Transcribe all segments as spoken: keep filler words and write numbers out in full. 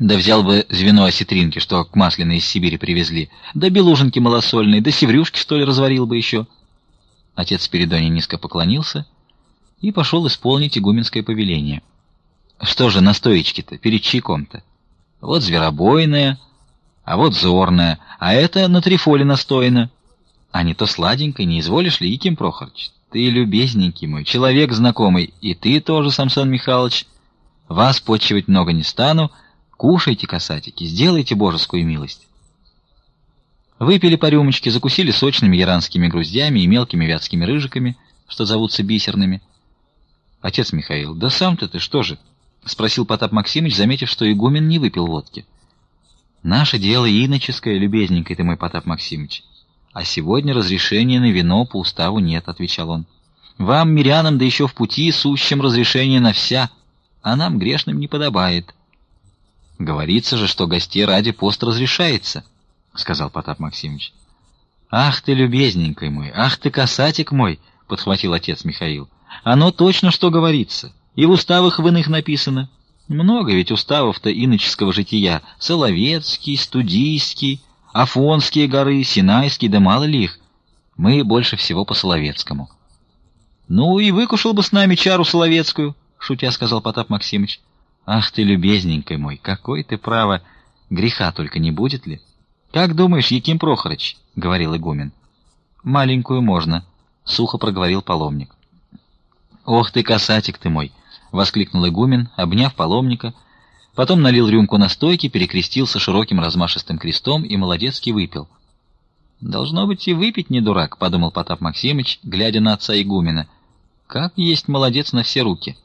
Да взял бы звено осетринки, что к Масляной из Сибири привезли, да белуженки малосольные, да севрюшки, что ли, разварил бы еще. Отец Спиридоний низко поклонился и пошел исполнить игуменское повеление. Что же настоечки-то перед чайком-то? Вот зверобойная, а вот зорная, а это на трифоле настояно. А не то сладенькой, не изволишь ли, Яким Прохорыч? Ты, любезненький мой, человек знакомый, и ты тоже, Самсон Михайлович. Вас почивать много не стану, кушайте, касатики, сделайте божескую милость. Выпили по рюмочке, закусили сочными яранскими груздями и мелкими вятскими рыжиками, что зовутся бисерными. Отец Михаил, да сам-то ты что же? — спросил Потап Максимыч, заметив, что игумен не выпил водки. — Наше дело иноческое, любезненький ты мой, Потап Максимыч. А сегодня разрешения на вино по уставу нет, — отвечал он. — Вам, мирянам, да еще в пути, сущим разрешение на вся, а нам, грешным, не подобает. — Говорится же, что гостей ради пост разрешается, — сказал Потап Максимыч. — Ах ты, любезненький мой, ах ты, касатик мой, — подхватил отец Михаил. — Оно точно что говорится, и в уставах в иных написано. Много ведь уставов-то иноческого жития: Соловецкий, Студийский, Афонские горы, Синайский, да мало ли их. Мы больше всего по Соловецкому. — Ну и выкушал бы с нами чару соловецкую, — шутя сказал Потап Максимыч. — Ах ты, любезненький мой, какой ты, право, греха только не будет ли? — Как думаешь, Яким Прохорыч? — говорил игумен. — Маленькую можно, — сухо проговорил паломник. — Ох ты, касатик ты мой! — воскликнул игумен, обняв паломника, потом налил рюмку настойки, перекрестился широким размашистым крестом и молодецки выпил. — Должно быть, и выпить не дурак, — подумал Потап Максимыч, глядя на отца игумена. — Как есть молодец на все руки!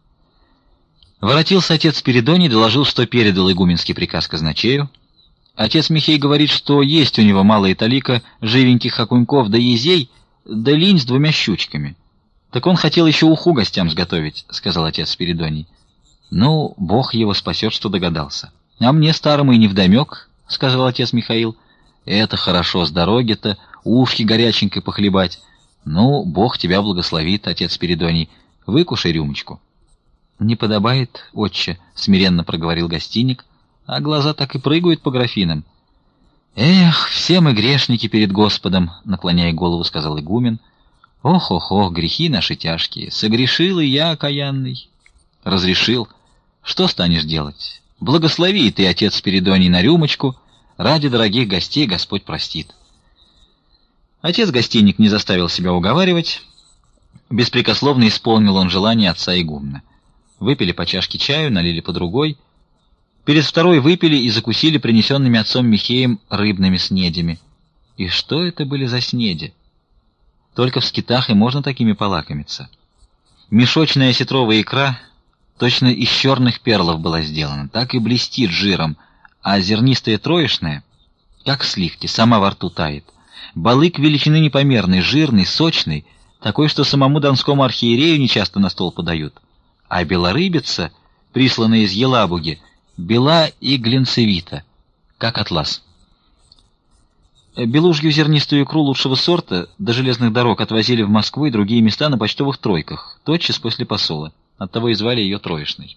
Воротился отец Спиридоний, доложил, что передал игуменский приказ казначею. Отец Михей говорит, что есть у него малая талика живеньких окуньков да езей, да линь с двумя щучками. Так он хотел еще уху гостям сготовить, — сказал отец Спиридоний. — Ну, Бог его спасет, что догадался. — А мне, старому, и невдомек, — сказал отец Михаил. — Это хорошо с дороги-то, ушки горяченькой похлебать. Ну, Бог тебя благословит, отец Спиридоний. Выкушай рюмочку. — Не подобает, отче, — смиренно проговорил гостиник, а глаза так и прыгают по графинам. — Эх, все мы грешники перед Господом, — наклоняя голову, сказал игумен. — Ох-ох-ох, грехи наши тяжкие, согрешил и я, окаянный. — Разрешил. Что станешь делать? Благослови и ты, отец Спиридоний, на рюмочку. Ради дорогих гостей Господь простит. Отец гостиник не заставил себя уговаривать. Беспрекословно исполнил он желание отца игумна. Выпили по чашке чаю, налили по другой. Перед второй выпили и закусили принесенными отцом Михеем рыбными снедями. И что это были за снеди? Только в скитах и можно такими полакомиться. Мешочная осетровая икра точно из черных перлов была сделана, так и блестит жиром, а зернистая троечная, как сливки, сама во рту тает. Балык величины непомерной, жирный, сочный, такой, что самому донскому архиерею нечасто на стол подают. А белорыбица, присланная из Елабуги, бела и глинцевита, как атлас. Белужью зернистую икру лучшего сорта до железных дорог отвозили в Москву и другие места на почтовых тройках, тотчас после посола. Оттого и звали ее троечной.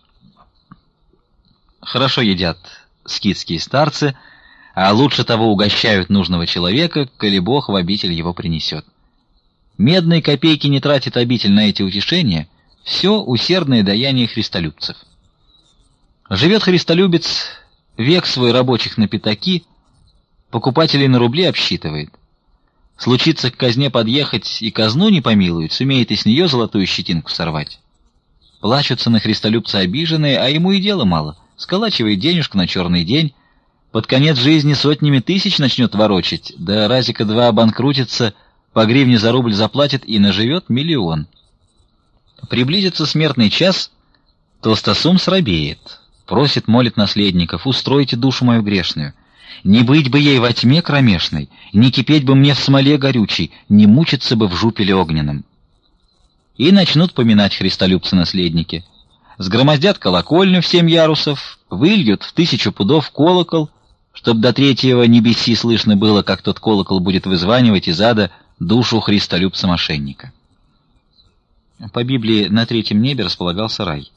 Хорошо едят скитские старцы, а лучше того угощают нужного человека, коли Бог в обитель его принесет. Медные копейки не тратит обитель на эти утешения, все усердное даяние христолюбцев. Живет христолюбец, век свой рабочих на пятаки, покупателей на рубли обсчитывает. Случится к казне подъехать, и казну не помилует, сумеет и с нее золотую щетинку сорвать. Плачутся на христолюбца обиженные, а ему и дела мало. Сколачивает денежку на черный день, под конец жизни сотнями тысяч начнет ворочать, да разика два обанкрутится, по гривне за рубль заплатит и наживет миллион. Приблизится смертный час, толстосум срабеет, просит, молит наследников: устройте душу мою грешную. Не быть бы ей во тьме кромешной, не кипеть бы мне в смоле горючей, не мучиться бы в жупеле огненном. И начнут поминать христолюбцы-наследники. Сгромоздят колокольню в семь ярусов, выльют в тысячу пудов колокол, чтоб до третьего небеси слышно было, как тот колокол будет вызванивать из ада душу христолюбца-мошенника. По Библии на третьем небе располагался рай.